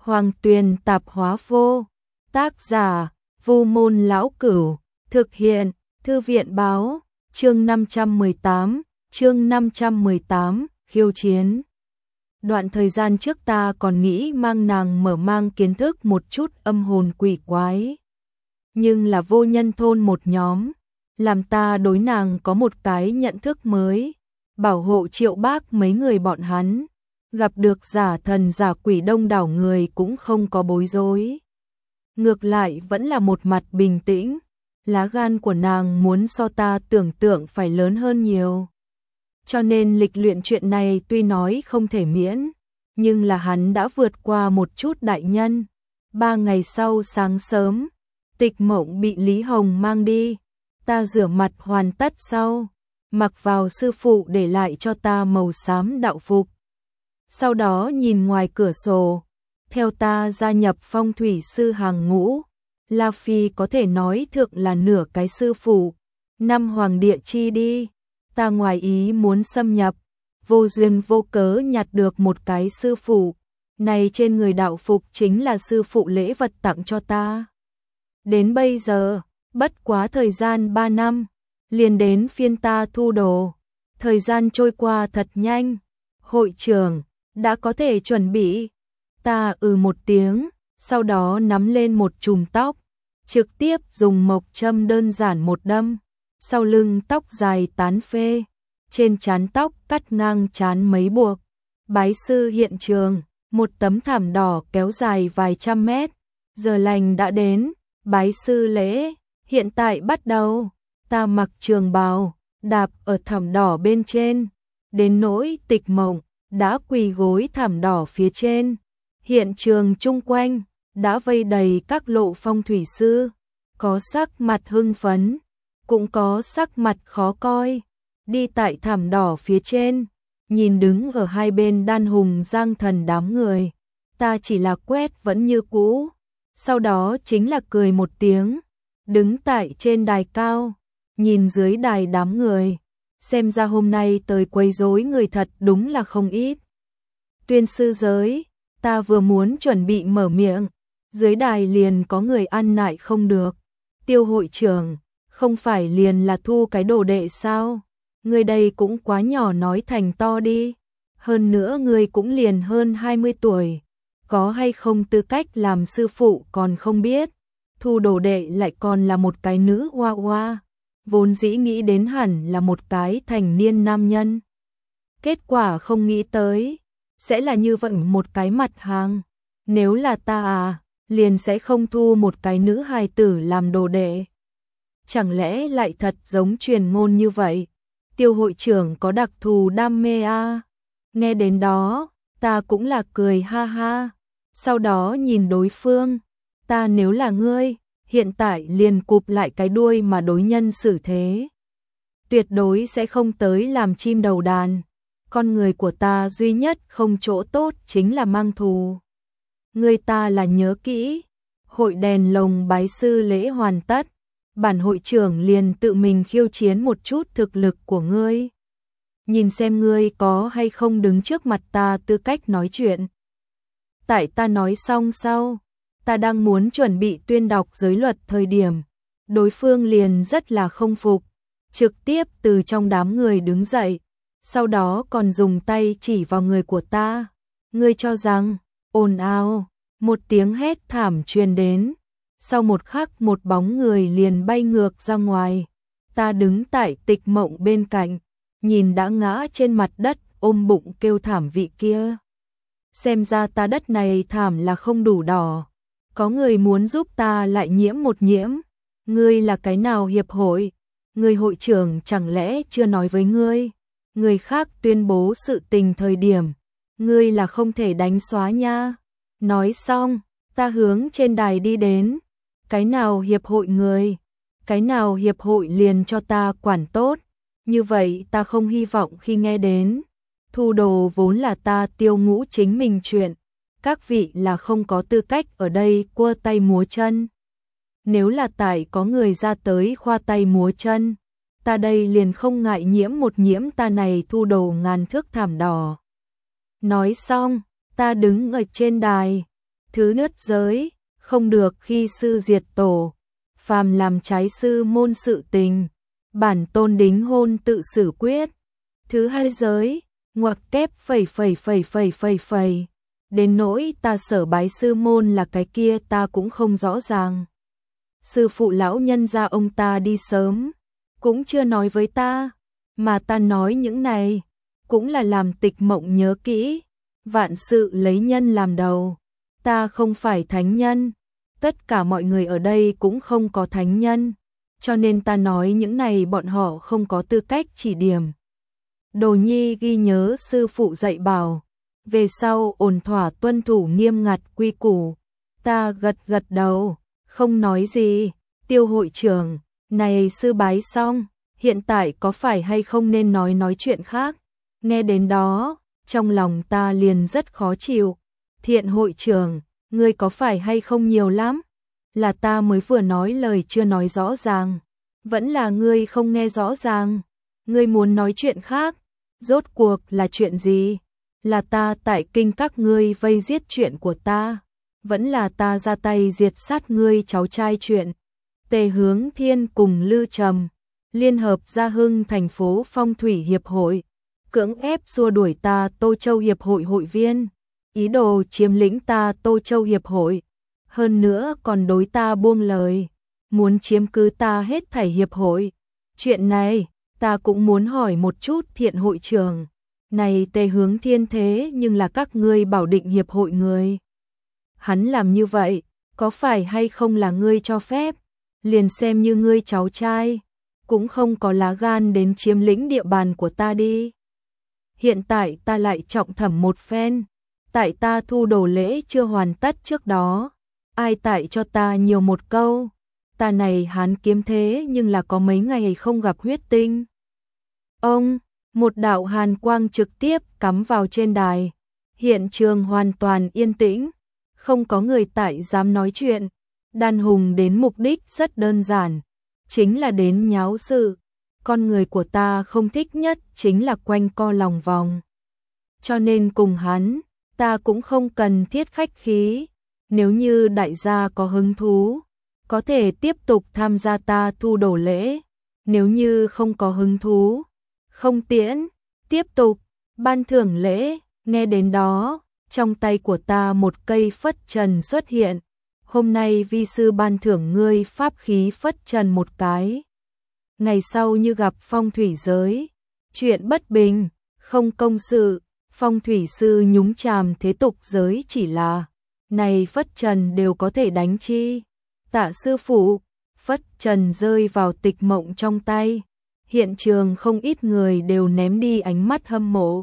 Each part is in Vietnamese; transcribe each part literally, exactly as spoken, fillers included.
Hoàng Tuyền Tạp Hóa Vô. Tác giả: Vu Môn Lão Cửu. Thực hiện: Thư viện Báo. Chương năm trăm mười tám, chương năm trăm mười tám, khiêu chiến. Đoạn thời gian trước ta còn nghĩ mang nàng mở mang kiến thức một chút âm hồn quỷ quái. Nhưng là vô nhân thôn một nhóm, làm ta đối nàng có một cái nhận thức mới. Bảo hộ Triệu Bác mấy người bọn hắn, gặp được giả thần giả quỷ đông đảo người cũng không có bối rối. Ngược lại vẫn là một mặt bình tĩnh, lá gan của nàng muốn so ta tưởng tượng phải lớn hơn nhiều. Cho nên lịch luyện chuyện này tuy nói không thể miễn, nhưng là hắn đã vượt qua một chút đại nhân. Ba ngày sau sáng sớm, Tịch Mộng bị Lý Hồng mang đi. Ta rửa mặt hoàn tất sau, mặc vào sư phụ để lại cho ta màu xám đạo phục. Sau đó nhìn ngoài cửa sổ, theo ta gia nhập phong thủy sư hàng ngũ. La Phi có thể nói thượng là nửa cái sư phụ. Năm hoàng địa chi đi, ta ngoài ý muốn xâm nhập, vô duyên vô cớ nhặt được một cái sư phụ. Này trên người đạo phục chính là sư phụ lễ vật tặng cho ta. Đến bây giờ, bất quá thời gian ba năm, liền đến phiên ta thu đồ. Thời gian trôi qua thật nhanh. Hội trưởng, đã có thể chuẩn bị. Ta ừ một tiếng, sau đó nắm lên một chùm tóc, trực tiếp dùng mộc châm đơn giản một đâm. Sau lưng tóc dài tán phê, trên trán tóc cắt ngang trán mấy buộc. Bái sư hiện trường, một tấm thảm đỏ kéo dài vài trăm mét. Giờ lành đã đến, bái sư lễ, hiện tại bắt đầu. Ta mặc trường bào, đạp ở thảm đỏ bên trên. Đến nỗi Tịch Mộng, đã quỳ gối thảm đỏ phía trên. Hiện trường chung quanh, đã vây đầy các lộ phong thủy sư. Có sắc mặt hưng phấn, cũng có sắc mặt khó coi. Đi tại thảm đỏ phía trên, nhìn đứng ở hai bên đan hùng giang thần đám người. Ta chỉ là quét vẫn như cũ. Sau đó chính là cười một tiếng, đứng tại trên đài cao, nhìn dưới đài đám người. Xem ra hôm nay tới quấy rối người thật đúng là không ít. Tuyên sư giới, ta vừa muốn chuẩn bị mở miệng, dưới đài liền có người ăn nại không được. Tiêu hội trưởng, không phải liền là thu cái đồ đệ sao? Người đây cũng quá nhỏ nói thành to đi. Hơn nữa người cũng liền hơn hai mươi tuổi. Có hay không tư cách làm sư phụ còn không biết. Thu đồ đệ lại còn là một cái nữ hoa hoa. Vốn dĩ nghĩ đến hẳn là một cái thành niên nam nhân. Kết quả không nghĩ tới, sẽ là như vậy một cái mặt hàng. Nếu là ta à, liền sẽ không thu một cái nữ hài tử làm đồ đệ. Chẳng lẽ lại thật giống truyền ngôn như vậy? Tiêu hội trưởng có đặc thù đam mê à? Nghe đến đó, ta cũng là cười ha ha. Sau đó nhìn đối phương, ta nếu là ngươi, hiện tại liền cụp lại cái đuôi mà đối nhân xử thế. Tuyệt đối sẽ không tới làm chim đầu đàn. Con người của ta duy nhất không chỗ tốt chính là mang thù. Người ta là nhớ kỹ. Hội đèn lồng bái sư lễ hoàn tất. Bản hội trưởng liền tự mình khiêu chiến một chút thực lực của ngươi. Nhìn xem ngươi có hay không đứng trước mặt ta tư cách nói chuyện. Tại ta nói xong sau, ta đang muốn chuẩn bị tuyên đọc giới luật thời điểm. Đối phương liền rất là không phục. Trực tiếp từ trong đám người đứng dậy. Sau đó còn dùng tay chỉ vào người của ta. Ngươi cho rằng, ồn ào, một tiếng hét thảm truyền đến. Sau một khắc một bóng người liền bay ngược ra ngoài. Ta đứng tại Tịch Mộng bên cạnh, nhìn đã ngã trên mặt đất ôm bụng kêu thảm vị kia. Xem ra ta đất này thảm là không đủ đỏ. Có người muốn giúp ta lại nhiễm một nhiễm. Ngươi là cái nào hiệp hội? Người hội trưởng chẳng lẽ chưa nói với ngươi? Người khác tuyên bố sự tình thời điểm, ngươi là không thể đánh xóa nha. Nói xong, ta hướng trên đài đi đến. Cái nào hiệp hội người? Cái nào hiệp hội liền cho ta quản tốt. Như vậy ta không hy vọng khi nghe đến. Thu đồ vốn là ta Tiêu Ngũ chính mình chuyện. Các vị là không có tư cách ở đây quơ tay múa chân. Nếu là tại có người ra tới khoa tay múa chân, ta đây liền không ngại nhiễm một nhiễm ta này thu đồ ngàn thước thảm đỏ. Nói xong, ta đứng ở trên đài, Thứ nứt giới, không được khi sư diệt tổ, phàm làm trái sư môn sự tình, bản tôn đính hôn tự xử quyết. Thứ hai giới, ngoặc kép phẩy phẩy phẩy phẩy phẩy phẩy. Đến nỗi ta sở bái sư môn là cái kia ta cũng không rõ ràng. Sư phụ lão nhân gia ông ta đi sớm, cũng chưa nói với ta, mà ta nói những này, cũng là làm Tịch Mộng nhớ kỹ, vạn sự lấy nhân làm đầu. Ta không phải thánh nhân, tất cả mọi người ở đây cũng không có thánh nhân, cho nên ta nói những này bọn họ không có tư cách chỉ điểm. Đồ nhi ghi nhớ sư phụ dạy bảo, về sau ổn thỏa tuân thủ nghiêm ngặt quy củ. Ta gật gật đầu, không nói gì. Tiêu hội trưởng, này sư bái xong, hiện tại có phải hay không nên nói nói chuyện khác? Nghe đến đó, trong lòng ta liền rất khó chịu. Thiện hội trưởng, ngươi có phải hay không nhiều lắm? Là ta mới vừa nói lời chưa nói rõ ràng, vẫn là ngươi không nghe rõ ràng. Ngươi muốn nói chuyện khác, rốt cuộc là chuyện gì? Là ta tại kinh các ngươi vây giết chuyện của ta, vẫn là ta ra tay diệt sát ngươi cháu trai chuyện. Tề Hướng Thiên cùng Lư Trầm liên hợp ra hưng thành phố Phong Thủy Hiệp hội, cưỡng ép xua đuổi ta Tô Châu Hiệp hội hội viên, ý đồ chiếm lĩnh ta Tô Châu Hiệp hội, hơn nữa còn đối ta buông lời, muốn chiếm cứ ta hết thảy hiệp hội. Chuyện này, ta cũng muốn hỏi một chút Thiện hội trưởng, này Tề Hướng Thiên thế nhưng là các ngươi bảo định hiệp hội người. Hắn làm như vậy, có phải hay không là ngươi cho phép? Liền xem như ngươi cháu trai, cũng không có lá gan đến chiếm lĩnh địa bàn của ta đi. Hiện tại ta lại trọng thẩm một phen, tại ta thu đồ lễ chưa hoàn tất trước đó, ai tại cho ta nhiều một câu, ta này Hán kiếm thế nhưng là có mấy ngày không gặp huyết tinh. Ông, một đạo hàn quang trực tiếp cắm vào trên đài, hiện trường hoàn toàn yên tĩnh, không có người tại dám nói chuyện. Đan Hùng đến mục đích rất đơn giản, chính là đến nháo sự. Con người của ta không thích nhất chính là quanh co lòng vòng. Cho nên cùng hắn, ta cũng không cần thiết khách khí. Nếu như đại gia có hứng thú, có thể tiếp tục tham gia ta thu đồ lễ. Nếu như không có hứng thú, không tiễn, tiếp tục, ban thưởng lễ. Nghe đến đó, trong tay của ta một cây phất trần xuất hiện. Hôm nay vi sư ban thưởng ngươi pháp khí phất trần một cái. Ngày sau như gặp phong thủy giới, chuyện bất bình, không công sự, phong thủy sư nhúng chàm thế tục giới chỉ là, này phất trần đều có thể đánh chi. Tạ sư phụ, phất trần rơi vào Tịch Mộng trong tay. Hiện trường không ít người đều ném đi ánh mắt hâm mộ.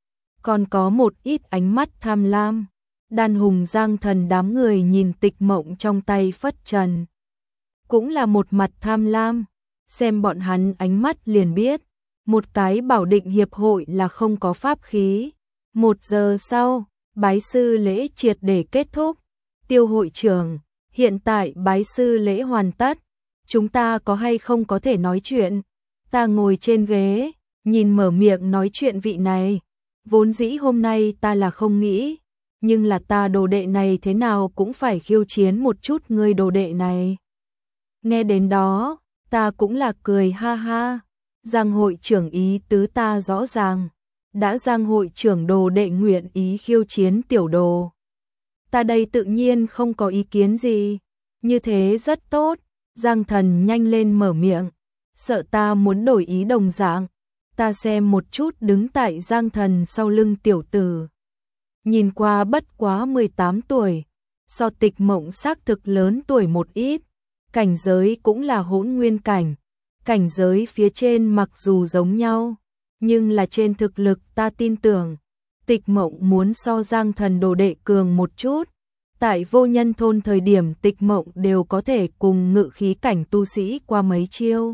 Còn có một ít ánh mắt tham lam. Đan Hùng Giang Thần đám người nhìn Tịch Mộng trong tay phất trần, cũng là một mặt tham lam, xem bọn hắn ánh mắt liền biết, một cái bảo định hiệp hội là không có pháp khí. Một giờ sau, bái sư lễ triệt để kết thúc. Tiêu hội trưởng, hiện tại bái sư lễ hoàn tất, chúng ta có hay không có thể nói chuyện? Ta ngồi trên ghế, nhìn mở miệng nói chuyện vị này, vốn dĩ hôm nay ta là không nghĩ, nhưng là ta đồ đệ này thế nào cũng phải khiêu chiến một chút ngươi đồ đệ này. Nghe đến đó, ta cũng là cười ha ha. Giang hội trưởng ý tứ ta rõ ràng, đã Giang hội trưởng đồ đệ nguyện ý khiêu chiến tiểu đồ, ta đây tự nhiên không có ý kiến gì, như thế rất tốt. Giang Thần nhanh lên mở miệng, sợ ta muốn đổi ý đồng dạng. Ta xem một chút đứng tại Giang Thần sau lưng tiểu tử, nhìn qua bất quá mười tám tuổi, so Tịch Mộng xác thực lớn tuổi một ít, cảnh giới cũng là hỗn nguyên cảnh. Cảnh giới phía trên mặc dù giống nhau, nhưng là trên thực lực ta tin tưởng, Tịch Mộng muốn so Giang Thần đồ đệ cường một chút. Tại Vô Nhân thôn thời điểm Tịch Mộng đều có thể cùng ngự khí cảnh tu sĩ qua mấy chiêu.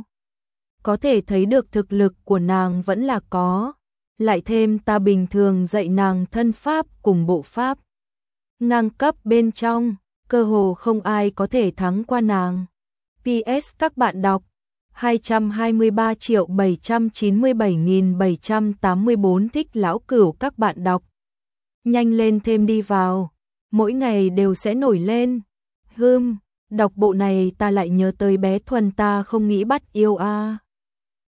Có thể thấy được thực lực của nàng vẫn là có, lại thêm ta bình thường dạy nàng thân pháp cùng bộ pháp. Ngang cấp bên trong, cơ hồ không ai có thể thắng qua nàng. pê ét các bạn đọc hai trăm hai mươi ba triệu bảy trăm chín mươi bảy nghìn bảy trăm tám mươi bốn thích lão cửu các bạn đọc. Nhanh lên thêm đi vào. mỗi ngày đều sẽ nổi lên. Hừm, đọc bộ này ta lại nhớ tới bé Thuần ta không nghĩ bắt yêu a. À.